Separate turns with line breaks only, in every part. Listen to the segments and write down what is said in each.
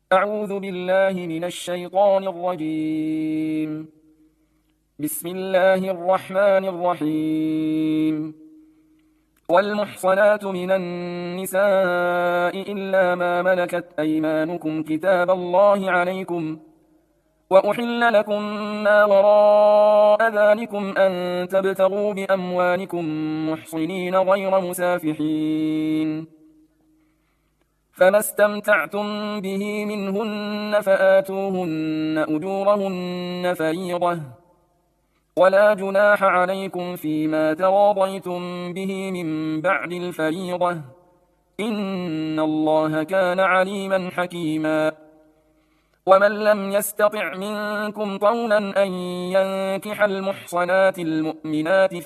أعوذ بالله من الشيطان الرجيم. بسم الله الرحمن الرحيم. والمحصنات من النساء إلا ما ملكت أيمانكم كتاب الله عليكم، وأحل لكم ما وراء ذلكم أن تبتغوا بأموالكم محصنين غير مسافحين، فما استمتعتم به منهن فآتوهن أجورهن فريضة، ولا جناح عليكم فيما تراضيتم به من بعد الفريضة، إن الله كان عليما حكيما. ومن لم يستطع منكم طولا أن ينكح المحصنات المؤمنات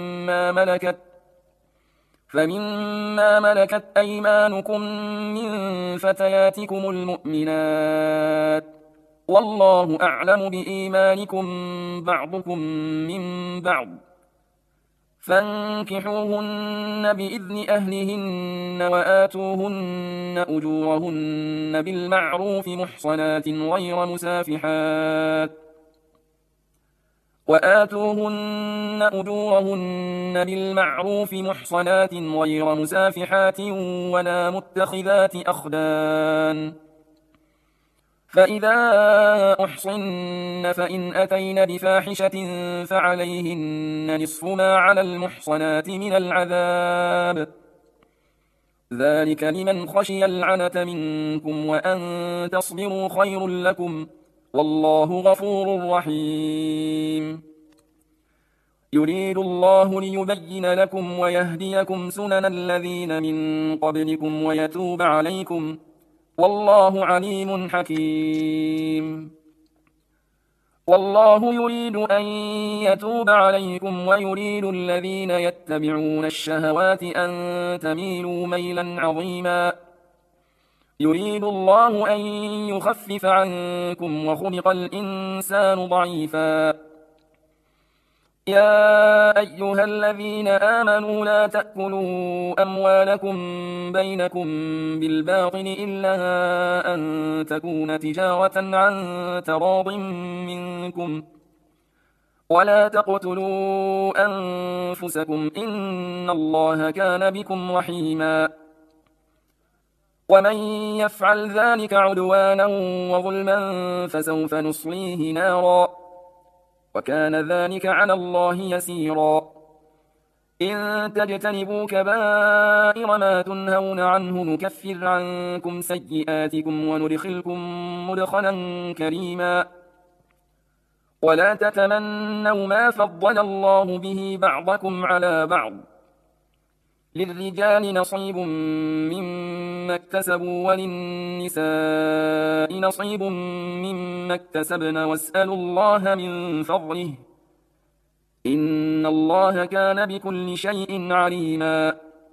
فمما ملكت أيمانكم من فتياتكم المؤمنات، والله أعلم بإيمانكم بعضكم من بعض، فانكحوهن بإذن أهلهن وآتوهن أجورهن بالمعروف محصنات غير مسافحات ولا متخذات أخدان. فإذا أحصن فإن أتين بفاحشة فعليهن نصف ما على المحصنات من العذاب، ذلك لمن خشي العنة منكم، وأن تصبروا خير لكم، والله غفور رحيم. يريد الله ليبين لكم ويهديكم سنن الذين من قبلكم ويتوب عليكم، والله عليم حكيم. والله يريد أن يتوب عليكم ويريد الذين يتبعون الشهوات أن تميلوا ميلا عظيما. يريد الله أن يخفف عنكم وخلق الإنسان ضعيفا. يا أيها الذين آمنوا لا تأكلوا أموالكم بينكم بالباطل إلا أن تكون تجارة عن تراض منكم، ولا تقتلوا أنفسكم إن الله كان بكم رحيما. ومن يفعل ذلك عدوانا وظلما فسوف نصليه نارا، وكان ذلك على الله يسيرا. إن تجتنبوا كبائر ما تنهون عنه نكفر عنكم سيئاتكم وندخلكم مدخلا كريما. ولا تتمنوا ما فضل الله به بعضكم على بعض، للرجال نصيب مما اكتسبوا وللنساء نصيب مما اكتسبن، واسألوا الله من فضله، إن الله كان بكل شيء عليما.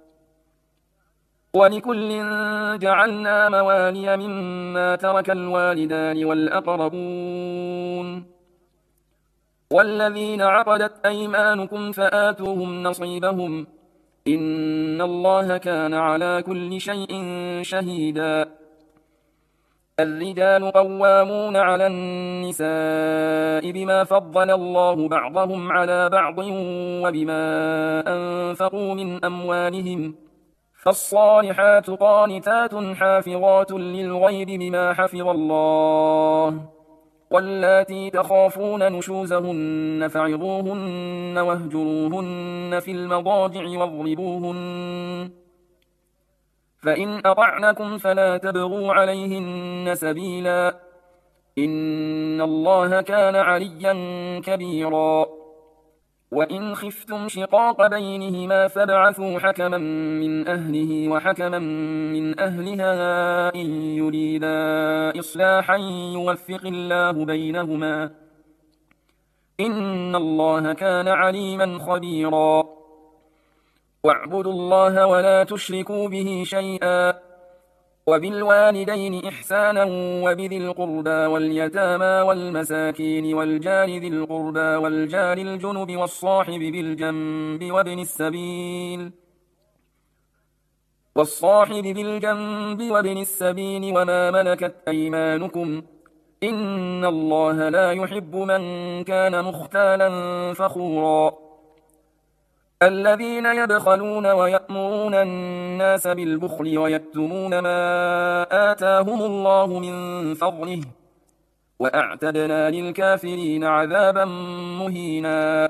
ولكل جعلنا موالي مما ترك الوالدان والأقربون والذين عقدت أيمانكم فآتوهم نصيبهم، إن الله كان على كل شيء شهيدا. الرجال قوامون على النساء بما فضل الله بعضهم على بعض وبما أنفقوا من أموالهم، فالصالحات قانتات حافظات للغيب بما حفظ الله. واللاتي تخافون نشوزهن فعظوهن واهجروهن في المضاجع واضربوهن، فإن أطعنكم فلا تبغوا عليهن سبيلا، إن الله كان عليا كبيرا. وإن خفتم شقاق بينهما فابعثوا حكما من أهله وحكما من أهلها إن يريدا إصلاحا يوفق الله بينهما، إن الله كان عليما خبيرا. واعبدوا الله ولا تشركوا به شيئا، وبالوالدين إحسانا وبذي القربى واليتامى والمساكين والجار ذي القربى والجار الجنب والصاحب بالجنب وابن السبيل، والصاحب بالجنب وابن السبيل وما ملكت أيمانكم إن الله لا يحب من كان مختالا فخورا الذين يبخلون ويأمرون الناس بالبخل ويكتمون ما آتاهم الله من فضله وأعتدنا للكافرين عذابا مهينا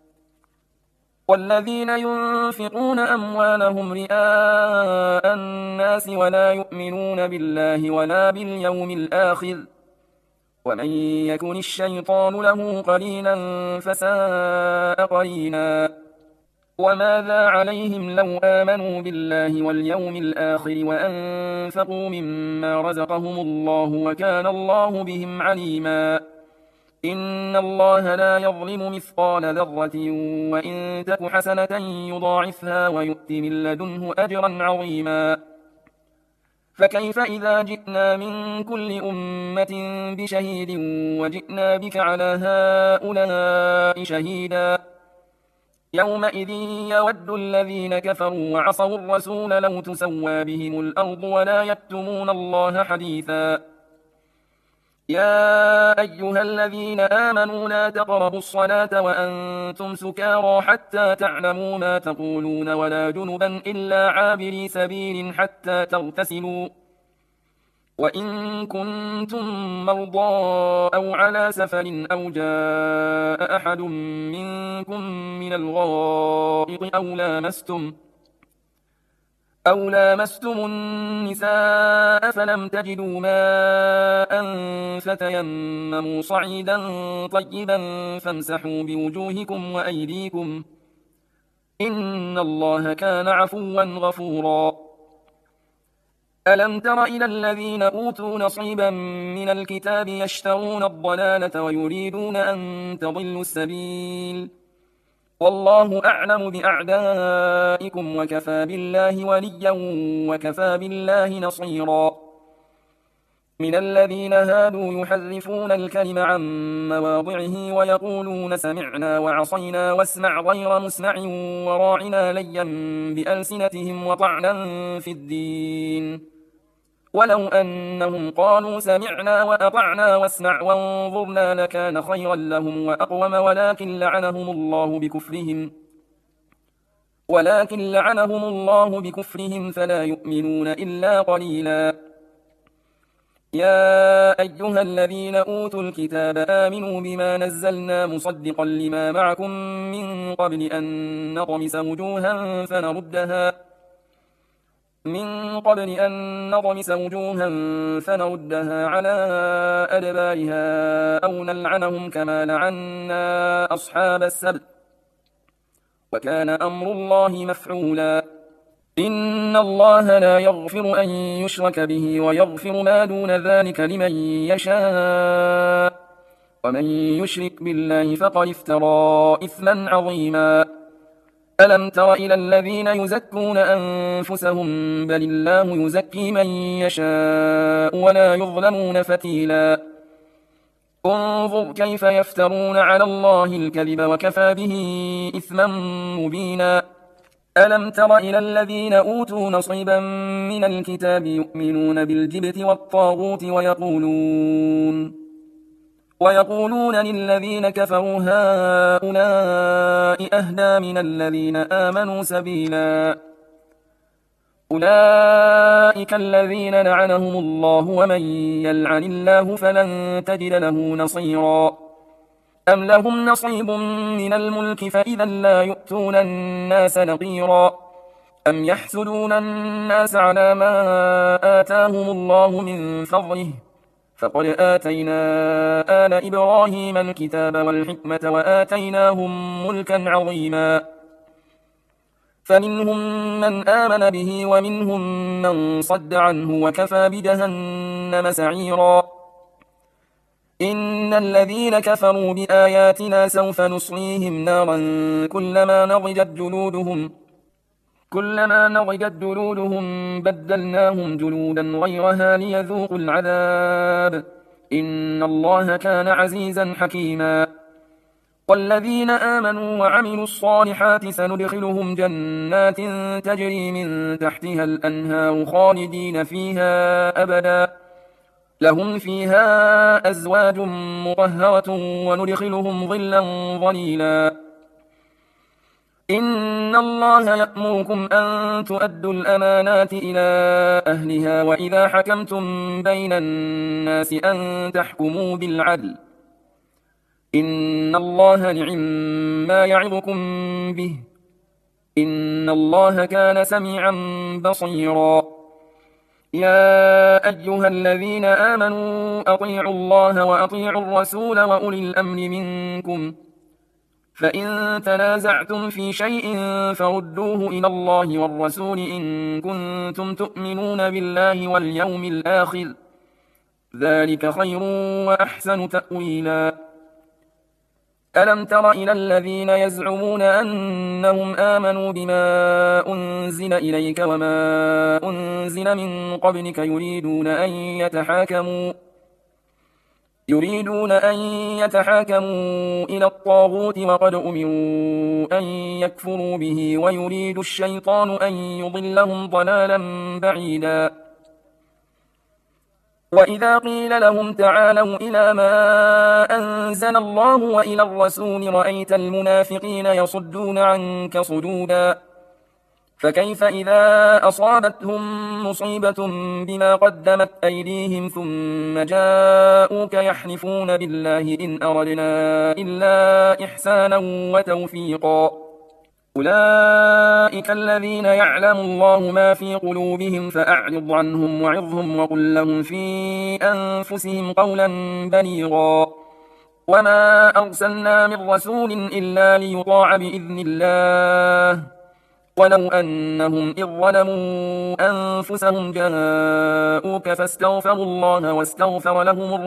والذين ينفقون أموالهم رئاء الناس ولا يؤمنون بالله ولا باليوم الآخر ومن يكن الشيطان له قرينا فساء قرينا وماذا عليهم لو آمنوا بالله واليوم الآخر وأنفقوا مما رزقهم الله وكان الله بهم عليما إن الله لا يظلم مثقال ذرة وإن تك حسنة يضاعفها ويؤت من لدنه أجرا عظيما فكيف إذا جئنا من كل أمة بشهيد وجئنا بك على هؤلاء شهيدا يومئذ يود الذين كفروا وعصوا الرسول لو تسوى بهم الأرض ولا يكتمون الله حديثا يا أيها الذين آمنوا لا تقربوا الصلاة وأنتم سكارى حتى تعلموا ما تقولون ولا جنبا إلا عابري سبيل حتى تغتسلوا وإن كنتم مرضى أو على سفر أو جاء أحد منكم من الغائط أو لامستم النساء فلم تجدوا ماء فتيمموا صعيدا طيبا فامسحوا بوجوهكم وأيديكم إن الله كان عفوا غفورا ألم تر إلى الذين أوتوا نصيبا من الكتاب يشترون الضلالة ويريدون أن تضلوا السبيل والله أعلم بأعدائكم وكفى بالله وليا وكفى بالله نصيرا من الذين هادوا يحرفون الكلم عن مواضعه ويقولون سمعنا وعصينا واسمع غير مسمع وراعنا ليا بألسنتهم وطعنا في الدين ولو أنهم قالوا سمعنا وأطعنا واسمع وانظرنا لكان خيرا لهم وأقوم ولكن لعنهم الله بكفرهم فلا يؤمنون إلا قليلا يا أيها الذين أوتوا الكتاب آمنوا بما نزلنا مصدقا لما معكم من قبل أن نطمس وجوها فنردها على أدبارها أو نلعنهم كما لعنا أصحاب السبت وكان أمر الله مفعولا إن الله لا يغفر أن يشرك به ويغفر ما دون ذلك لمن يشاء ومن يشرك بالله فقد افترى إثما عظيما ألم تر إلى الذين يزكون أنفسهم بل الله يزكي من يشاء ولا يظلمون فتيلا انظر كيف يفترون على الله الكذب وكفى به إثما مبينا ألم تر إلى الذين أوتوا نصيبا من الكتاب يؤمنون بالجبت والطاغوت ويقولون للذين كفروا هؤلاء أهدى من الذين آمنوا سبيلا أولئك الذين لعنهم الله ومن يلعن الله فلن تجد له نصيرا أم لهم نصيب من الملك فإذا لا يؤتون الناس نقيرا أم يحسدون الناس على ما آتاهم الله من فضله فقد آتينا آل إبراهيم الكتاب والحكمة وآتيناهم ملكا عظيما فمنهم من آمن به ومنهم من صد عنه وكفى بجهنم سعيرا إن الذين كفروا بآياتنا سوف نصليهم نارا كلما نضجت جلودهم بدلناهم جلودا غيرها ليذوقوا العذاب إن الله كان عزيزا حكيما والذين آمنوا وعملوا الصالحات سندخلهم جنات تجري من تحتها الأنهار خالدين فيها أبدا لهم فيها أزواج مطهرة وندخلهم ظلا ظليلا إن الله يأمركم أن تؤدوا الأمانات إلى أهلها وإذا حكمتم بين الناس أن تحكموا بالعدل إن الله نعم ما يعظكم به إن الله كان سميعا بصيرا يا أيها الذين آمنوا أطيعوا الله وأطيعوا الرسول وأولي الأمر منكم فإن تنازعتم في شيء فردوه إلى الله والرسول إن كنتم تؤمنون بالله واليوم الآخر ذلك خير وأحسن تأويلا ألم تر إلى الذين يزعمون أنهم آمنوا بما أنزل إليك وما أنزل من قبلك يريدون أن يتحاكموا إلى الطاغوت وقد أمروا أن يكفروا به ويريد الشيطان أن يضلهم ضلالا بعيدا وإذا قيل لهم تعالوا إلى ما أنزل الله وإلى الرسول رأيت المنافقين يصدون عنك صدودا فكيف إذا أصابتهم مصيبة بما قدمت أيديهم ثم جاءوك يحلفون بالله إن أردنا إلا إحسانا وتوفيقا أولئك الذين يعلم الله ما في قلوبهم فأعرض عنهم وعظهم وقل لهم في أنفسهم قولا بليغا وما أرسلنا من رسول إلا ليطاع بإذن الله ولو أنهم إذ ظلموا أنفسهم جاءوك فاستغفروا الله واستغفر لهم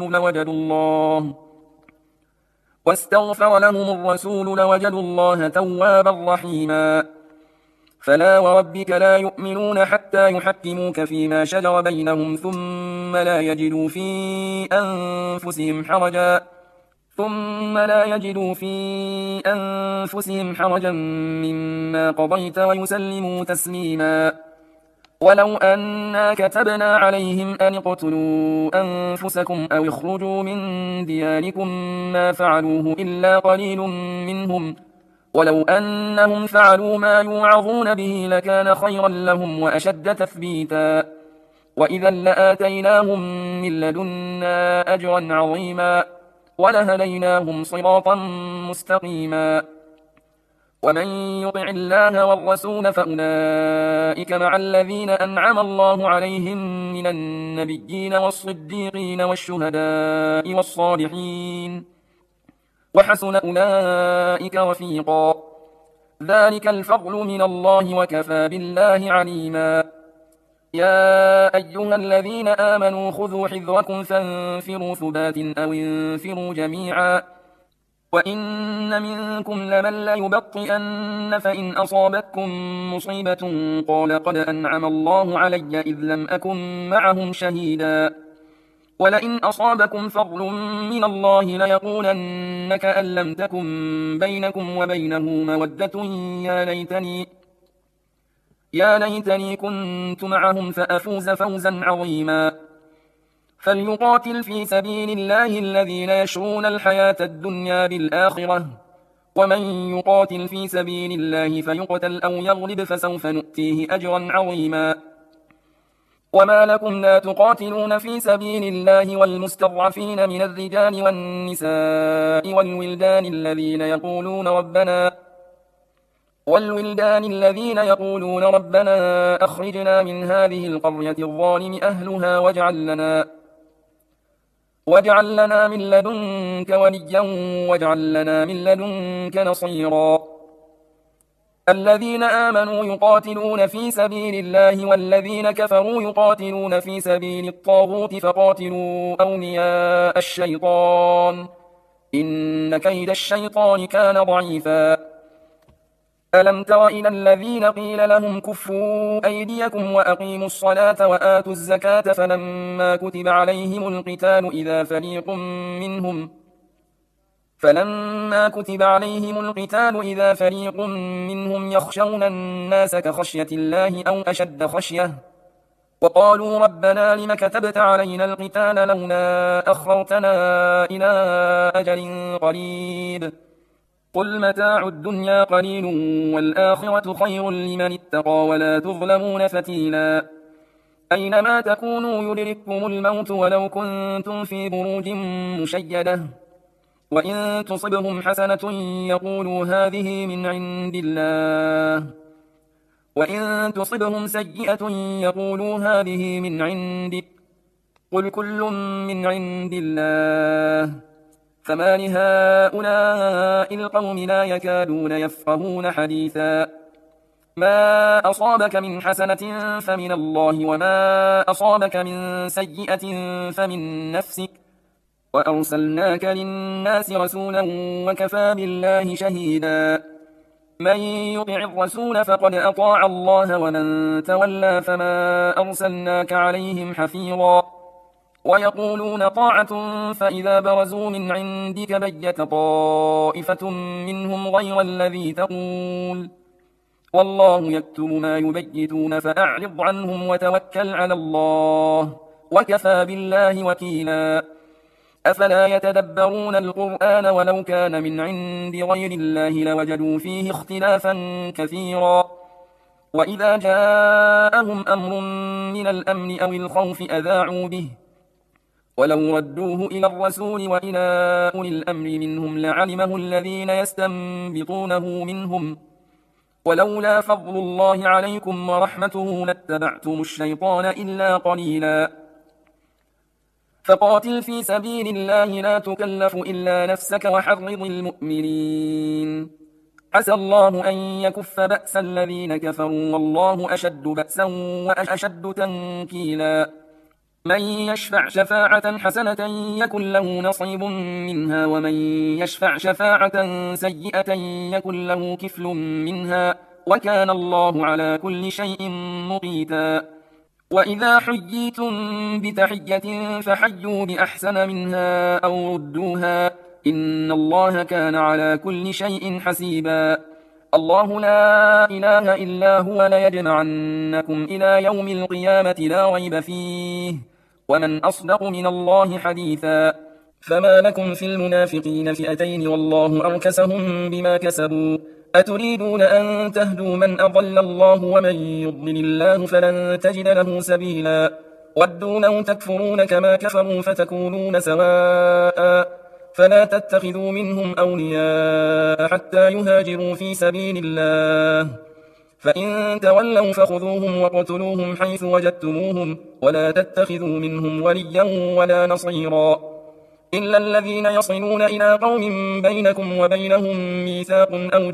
الرسول لوجدوا الله توابا رحيما فلا وربك لا يؤمنون حتى يحكموك فيما شجر بينهم ثم لا يجدوا في أنفسهم حرجا مما قضيت ويسلموا تسليما ولو أنا كتبنا عليهم أن اقتلوا أنفسكم أو اخرجوا من دياركم ما فعلوه إلا قليل منهم ولو أنهم فعلوا ما يوعظون به لكان خيرا لهم وأشد تثبيتا وإذا لآتيناهم من لدنا أجرا عظيما ولهديناهم صراطا مستقيما ومن يطع الله والرسول فأولئك مع الذين أنعم الله عليهم من النبيين والصديقين والشهداء والصالحين وحسن أولئك رفيقا ذلك الفضل من الله وكفى بالله عليما يا أيها الذين آمنوا خذوا حذركم فانفروا ثبات أو انفروا جميعا وإن منكم لمن ليبطئن فإن أصابتكم مصيبة قال قد أنعم الله علي إذ لم أكن معهم شهيدا ولئن أصابكم فضل من الله ليقولن كأن لم تكن بينكم وبينه مودة يا ليتني كنت معهم فأفوز فوزا عظيما فليقاتل في سبيل الله الذين يشرون الحياة الدنيا بالآخرة ومن يقاتل في سبيل الله فيقتل أو يغلب فسوف نؤتيه أجرا عظيما وما لكم لا تقاتلون في سبيل الله والمستضعفين من الرجال والنساء والولدان الذين يقولون ربنا أخرجنا من هذه القرية الظالم أهلها واجعل لنا من لدنك وليا واجعل لنا من لدنك نصيرا الذين آمنوا يقاتلون في سبيل الله والذين كفروا يقاتلون في سبيل الطاغوت فقاتلوا أولياء الشيطان إن كيد الشيطان كان ضعيفا ألم تر إلى الذين قيل لهم كفوا أيديكم وأقيموا الصلاة وآتوا الزكاة فلما كتب عليهم القتال فلما كتب عليهم القتال إذا فريق منهم يخشون الناس كخشية الله أو أشد خشية وقالوا ربنا لم كتبت علينا القتال لولا أخرتنا إلى أجل قريب قل متاع الدنيا قليل والآخرة خير لمن اتقى ولا تظلمون فتيلا أينما تكونوا يدرككم الموت ولو كنتم في بروج مشيدة وإن تصبهم حسنة يقولوا هذه من عند الله وإن تصبهم سيئة يقولوا هذه من عندك قل كل من عند الله فما لهؤلاء القوم لا يكادون يفقهون حديثا ما أصابك من حسنة فمن الله وما أصابك من سيئة فمن نفسك وأرسلناك للناس رسولا وكفى بالله شهيدا من يطع الرسول فقد أطاع الله ومن تولى فما أرسلناك عليهم حفيظا ويقولون طاعة فإذا برزوا من عندك بيت طائفة منهم غير الذي تقول والله يكتب ما يبيتون فأعرض عنهم وتوكل على الله وكفى بالله وكيلا أفلا يتدبرون القرآن ولو كان من عند غير الله لوجدوا فيه اختلافا كثيرا وإذا جاءهم أمر من الأمن أو الخوف أذاعوا به ولو ردوه إلى الرسول وإلى أولي الأمر منهم لعلمه الذين يستنبطونه منهم ولولا فضل الله عليكم ورحمته لاتبعتم الشيطان إلا قليلا فقاتل في سبيل الله لا تكلف إلا نفسك وحرض المؤمنين عسى الله أن يكف بأس الذين كفروا والله أشد بأسا وأشد تنكيلا من يشفع شفاعة حسنة يكن له نصيب منها ومن يشفع شفاعة سيئة يكن له كفل منها وكان الله على كل شيء مقيتا وإذا حييتم بتحية فحيوا بأحسن منها أو ردوها إن الله كان على كل شيء حسيبا الله لا إله إلا هو ليجمعنكم إلى يوم القيامة لا ريب فيه ومن أصدق من الله حديثا فما لكم في المنافقين فئتين والله أركسهم بما كسبوا أتريدون أن تهدوا من أضل الله ومن يضلل الله فلن تجد له سبيلا ودوا لو تكفرون كما كفروا فتكونون سواء فلا تتخذوا منهم أولياء حتى يهاجروا في سبيل الله فإن تولوا فخذوهم وقتلوهم حيث وجدتموهم ولا تتخذوا منهم وليا ولا نصيرا إلا الذين يصلون إلى قوم بينكم وبينهم ميثاق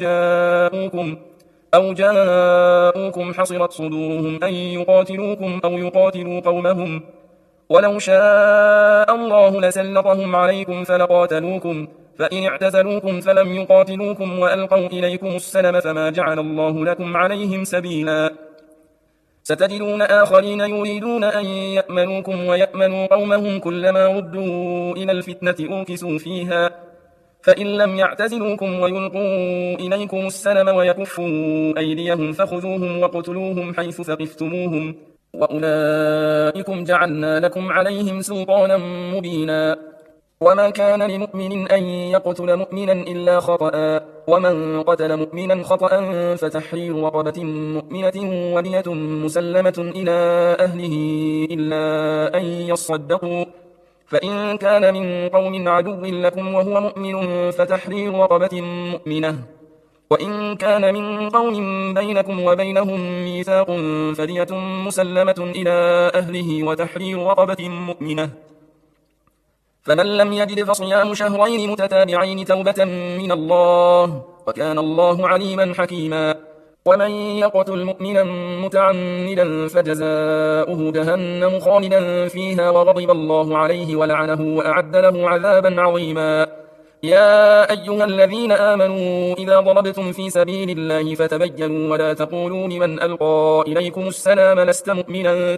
أو جاءوكم حصرت صدورهم أن يقاتلوكم أو يقاتلوا قومهم ولو شاء الله لسلطهم عليكم فلقاتلوكم فإن اعتزلوكم فلم يقاتلوكم وألقوا إليكم السلم فما جعل الله لكم عليهم سبيلا ستجدون آخرين يريدون أن يأمنوكم ويأمنوا قومهم كلما ردوا إلى الفتنة أوكسوا فيها فإن لم يعتزلوكم ويلقوا إليكم السلم ويكفوا أيديهم فخذوهم وقتلوهم حيث ثقفتموهم وأولئكم جعلنا لكم عليهم سلطانا مبينا وما كان لمؤمن أن يقتل مؤمنا إلا خطأ ومن قتل مؤمنا خطأ فتحرير رقبة مؤمنة ودية مسلمة إلى أهله إلا أن يصدقوا فإن كان من قوم عدو لكم وهو مؤمن فتحرير رقبة مؤمنة وإن كان من قوم بينكم وبينهم ميثاق فدية مسلمة إلى أهله وتحرير رقبة مؤمنة فمن لم يجد فصيام شهرين متتابعين توبة من الله وكان الله عليما حكيما ومن يقتل مؤمنا متعمدا فجزاؤه جهنم خالدا فيها وغضب الله عليه ولعنه وأعد له عذابا عظيما يا أيها الذين آمنوا إذا ضربتم في سبيل الله فتبينوا ولا تقولوا لمن ألقى إليكم السلام لست مؤمنا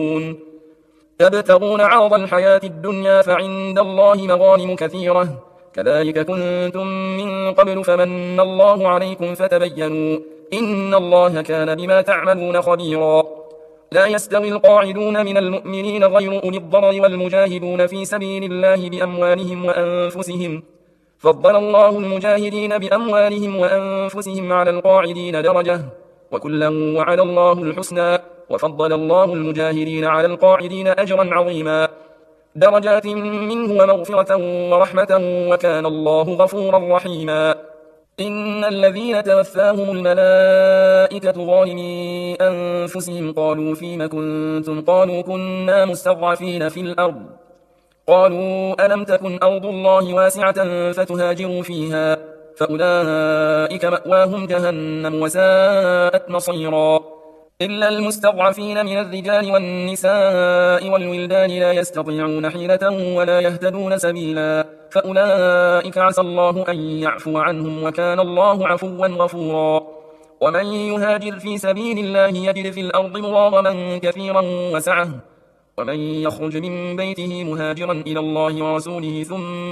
تبتغون عرض الحياة الدنيا فعند الله مغانم كثيرة كذلك كنتم من قبل فمن الله عليكم فتبينوا إن الله كان بما تعملون خبيرا. لا يستوي القاعدون من المؤمنين غير أولي الضرر والمجاهدون في سبيل الله بأموالهم وأنفسهم، فضل الله المجاهدين بأموالهم وأنفسهم على القاعدين درجة، وكلا وعد الله الحسنى، وفضل الله المجاهدين على القاعدين أجرا عظيما، درجات منه ومغفرة ورحمة، وكان الله غفورا رحيما. إن الذين توفاهم الملائكة ظالمي أنفسهم قالوا فيم كنتم؟ قالوا كنا مستضعفين في الأرض. قالوا ألم تكن أرض الله واسعة فتهاجروا فيها؟ فأولئك مأواهم جهنم وساءت مصيرا. إلا المستضعفين من الرجال والنساء والولدان لا يستطيعون حيلة ولا يهتدون سبيلا، فأولئك عسى الله أن يعفو عنهم، وكان الله عفوا غفورا. ومن يهاجر في سبيل الله يجد في الأرض مراغما كثيرا وسعة، ومن يخرج من بيته مهاجرا إلى الله ورسوله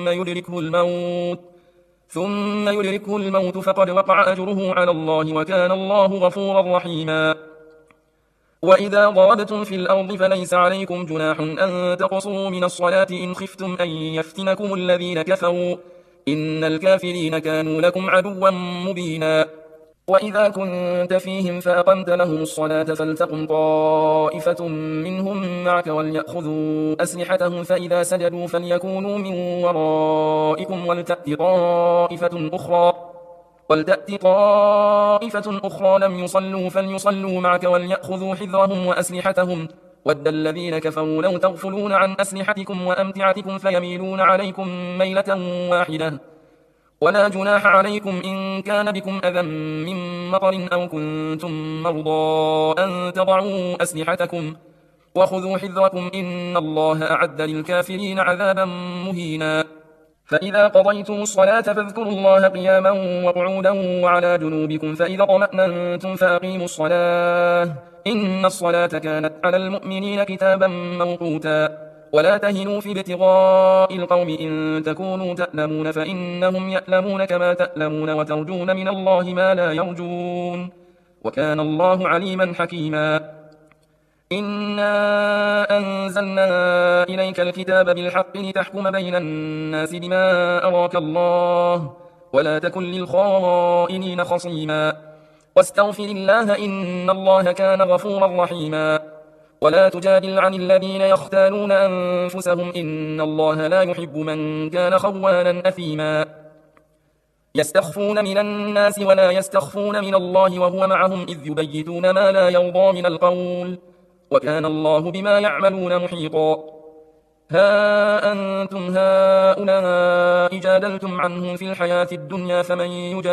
ثم يدركه الموت فقد وقع أجره على الله، وكان الله غفورا رحيما. وإذا ضربتم في الأرض فليس عليكم جناح أن تقصروا من الصلاة إن خفتم أن يفتنكم الذين كفروا، إن الكافرين كانوا لكم عدوا مبينا. وإذا كنت فيهم فأقمت لهم الصلاة فلتقم طائفة منهم معك وليأخذوا أسلحتهم، فإذا سجدوا فليكونوا من ورائكم ولتأت طائفة أخرى لم يصلوا فليصلوا معك وليأخذوا حذرهم وأسلحتهم، ود الذين كفروا لو تغفلون عن أسلحتكم وأمتعتكم فيميلون عليكم ميلة واحدة. ولا جناح عليكم إن كان بكم أذى من مطر أو كنتم مرضى أن تضعوا أسلحتكم، وخذوا حذركم إن الله أعد للكافرين عذابا مهينا. فإذا قضيتم الصلاة فاذكروا الله قياما وقعودا وعلى جنوبكم، فإذا اطمأننتم فأقيموا الصلاة إن الصلاة كانت على المؤمنين كتابا موقوتا. ولا تهنوا في ابتغاء القوم إن تكونوا تألمون فإنهم يألمون كما تألمون، وترجون من الله ما لا يرجون، وكان الله عليما حكيما. إنا أنزلنا إليك الكتاب بالحق لتحكم بين الناس بما أراك الله، ولا تكن للخائنين خصيما، واستغفر الله إن الله كان غفورا رحيما. ولا تجادل عن الذين يختالون أنفسهم إن الله لا يحب من كان خوانا أثيما. يستخفون من الناس ولا يستخفون من الله وهو معهم إذ يبيتون ما لا يرضى من القول، وكان الله بما يعملون محيطا. ها أنتم هؤلاء جادلتم عنهم في الحياة الدنيا فمن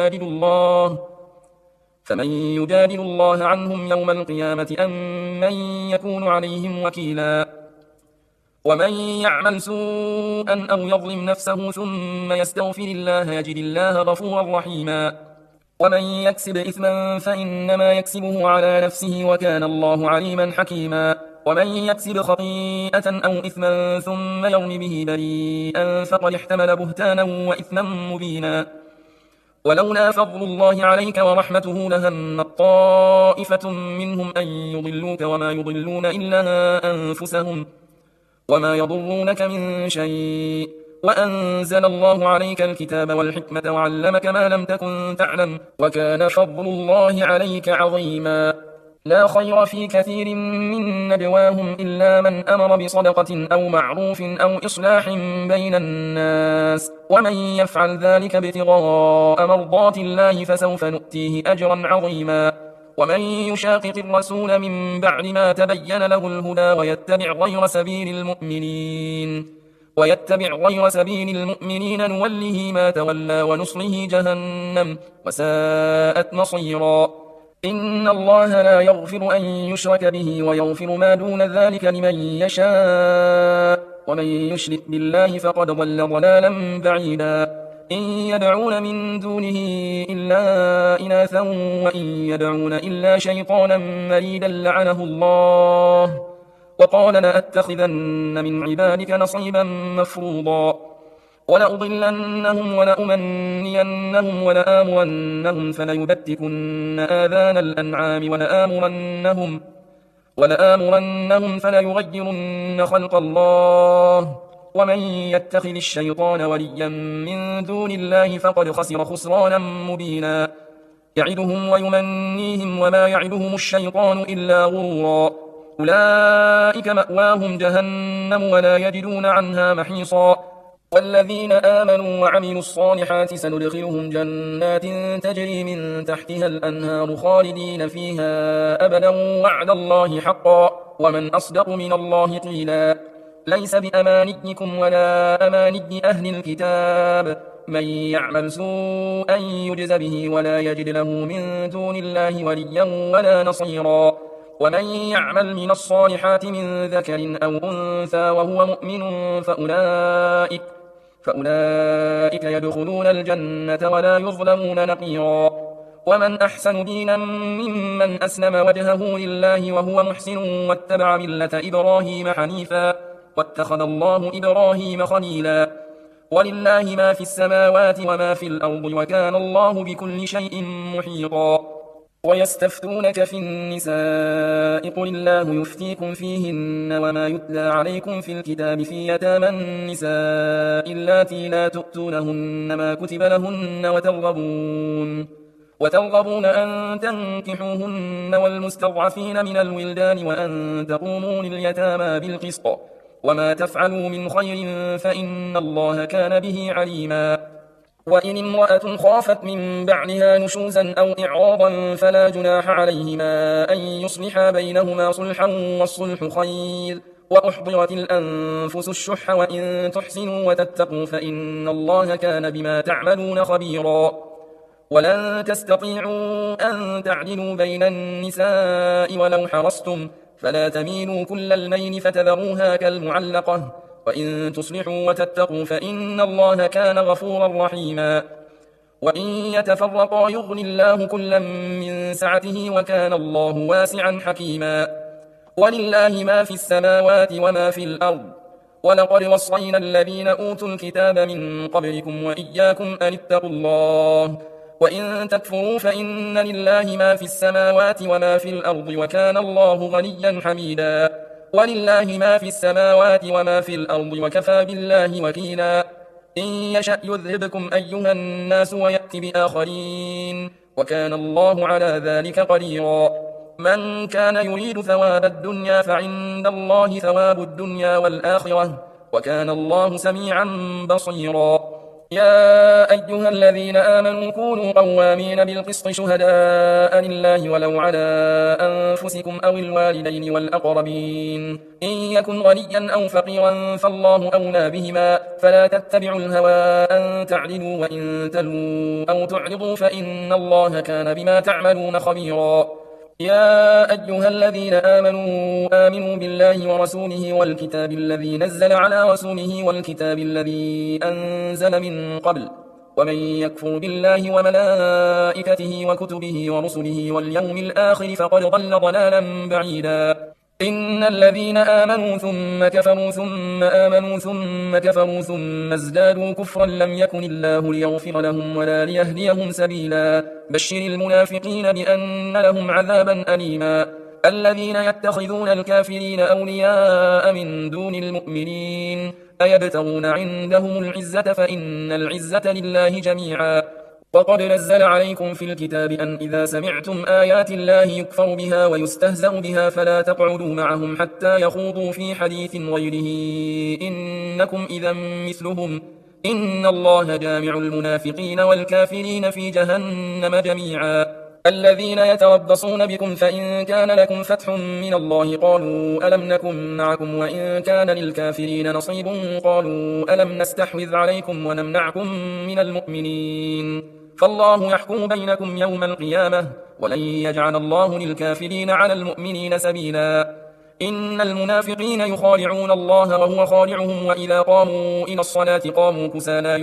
يجادل الله عنهم يوم القيامة أم من يكون عليهم وكيلا. ومن يعمل سوءا أو يظلم نفسه ثم يستغفر الله يجد الله غفورا رحيما. ومن يكسب إثما فإنما يكسبه على نفسه، وكان الله عليما حكيما. ومن يكسب خطيئة أو إثما ثم يرم به بريئا فقد احتمل بهتانا وإثما مبينا. ولولا فضل الله عليك ورحمته لهمت طائفة منهم أن يضلوك وما يضلون إلا أنفسهم وما يضرونك من شيء، وأنزل الله عليك الكتاب والحكمة وعلمك ما لم تكن تعلم، وكان فضل الله عليك عظيما. لا خير في كثير من نجواهم إلا من أمر بصدقة أو معروف أو إصلاح بين الناس، ومن يفعل ذلك ابتغاء مرضات الله فسوف نؤتيه أجرا عظيما. ومن يشاقق الرسول من بعد ما تبين له الهدى ويتبع غير سبيل المؤمنين نوله ما تولى ونصله جهنم وساءت مصيرا. إن الله لا يغفر أن يشرك به ويغفر ما دون ذلك لمن يشاء، ومن يشرك بالله فقد ضل ضلالا بعيدا. إن يدعون من دونه إلا إناثا وإن يدعون إلا شيطانا مريدا لعنه الله، وقال لأتخذن من عبادك نصيبا مفروضا. ولأضلنهم ولأمنينهم ولآمرنهم فليبتكن آذان الأنعام ولآمرنهم فليغيرن خلق الله ومن يتخذ الشيطان وليا من دون الله فقد خسر خسرانا مبينا يعدهم ويمنيهم وما يعدهم الشيطان إلا غرورا أولئك مأواهم جهنم ولا يجدون عنها محيصا والذين آمنوا وعملوا الصالحات سندخلهم جنات تجري من تحتها الأنهار خالدين فيها أبدا وعد الله حقا ومن أصدق من الله قيلا ليس بأمانيكم ولا أماني أهل الكتاب من يعمل سوءا يجز به ولا يجد له من دون الله وليا ولا نصيرا ومن يعمل من الصالحات من ذكر أو أنثى وهو مؤمن فأولئك يدخلون الجنة ولا يظلمون نقيرا ومن أحسن دينا ممن أسلم وجهه لله وهو محسن واتبع ملة إبراهيم حنيفا واتخذ الله إبراهيم خليلا ولله ما في السماوات وما في الأرض وكان الله بكل شيء محيطا ويستفتونك في النساء قل الله يفتيكم فيهن وما يتلى عليكم في الكتاب في يتامى النساء اللاتي لا تؤتونهن ما كتب لهن وترغبون أن تنكحوهن والمستضعفين من الولدان وأن تقوموا لليتامى بالقسط وما تفعلوا من خير فإن الله كان به عليما وإن امرأة خافت من بعلها نشوزا أو إعراضا فلا جناح عليهما أن يصلحا بينهما صلحا والصلح خير وأحضرت الأنفس الشح وإن تحسنوا وتتقوا فإن الله كان بما تعملون خبيرا ولن تستطيعوا أن تعدلوا بين النساء ولو حرصتم فلا تميلوا كل الميل فتذروها كالمعلقة وإن تصلحوا وتتقوا فإن الله كان غفورا رحيما وإن يتفرقا يغني الله كلا من سعته وكان الله واسعا حكيما ولله ما في السماوات وما في الأرض ولقد وصينا الذين أوتوا الكتاب من قبلكم وإياكم أن اتقوا الله وإن تكفروا فإن لله ما في السماوات وما في الأرض وكان الله غنيا حميدا ولله ما في السماوات وما في الأرض وكفى بالله وكيلا إن يشأ يذهبكم أيها الناس ويأت بآخرين وكان الله على ذلك قديرا من كان يريد ثواب الدنيا فعند الله ثواب الدنيا والآخرة وكان الله سميعا بصيرا يا أيها الذين آمنوا كونوا قوامين بالقسط شهداء لله ولو على أنفسكم أو الوالدين والأقربين إن يكن غنيا أو فقيرا فالله أولى بهما فلا تتبعوا الهوى أن تعدلوا وإن تلووا أو تعرضوا فإن الله كان بما تعملون خبيرا يا أيها الذين آمنوا بالله ورسوله والكتاب الذي نزل على رسوله والكتاب الذي أنزل من قبل ومن يكفر بالله وملائكته وكتبه ورسله واليوم الآخر فقد ضل ضلالا بعيدا إن الذين آمنوا ثم كفروا ثم آمنوا ثم كفروا ثم ازدادوا كفرا لم يكن الله ليغفر لهم ولا ليهديهم سبيلا بشر المنافقين بأن لهم عذابا أليما الذين يتخذون الكافرين أولياء من دون المؤمنين أيبتغون عندهم العزة فإن العزة لله جميعا وقد نزل عليكم في الكتاب أن إذا سمعتم آيات الله يكفر بها ويستهزأ بها فلا تقعدوا معهم حتى يخوضوا في حديث غيره إنكم إذا مثلهم إن الله جامع المنافقين والكافرين في جهنم جميعا الذين يتربصون بكم فإن كان لكم فتح من الله قالوا ألم نكن معكم وإن كان للكافرين نصيب قالوا ألم نستحوذ عليكم ونمنعكم من المؤمنين فالله يحكم بينكم يوم القيامة ولن يجعل الله للكافرين على المؤمنين سبيلا إن المنافقين يخادعون الله وهو خادعهم وإذا قاموا إلى الصلاة قاموا كسالى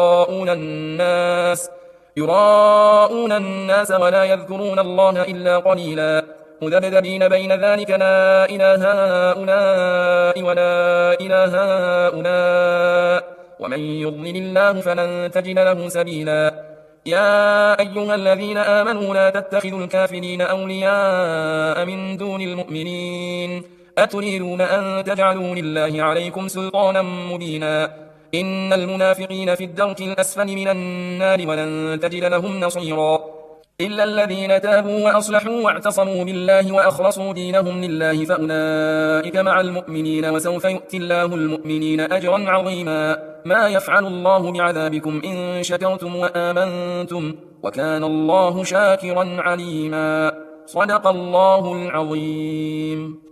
يراءون الناس ولا يذكرون الله إلا قليلا مذبذبين بين ذلك لا إله هؤلاء ولا إله هؤلاء ومن يضلل الله فلن تجد له سبيلا. يا أيها الذين آمنوا لا تتخذوا الكافرين أولياء من دون المؤمنين أتريدون أن تجعلوا لله عليكم سلطانا مبينا. إن المنافقين في الدرك الأسفل من النار ولن تجد لهم نصيرا إلا الذين تابوا وأصلحوا واعتصموا بالله وأخلصوا دينهم لله فأولئك مع المؤمنين وسوف يؤتي الله المؤمنين أجرا عظيما. ما يفعل الله بعذابكم إن شكرتم وآمنتم وكان الله شاكرا عليما. صدق الله العظيم.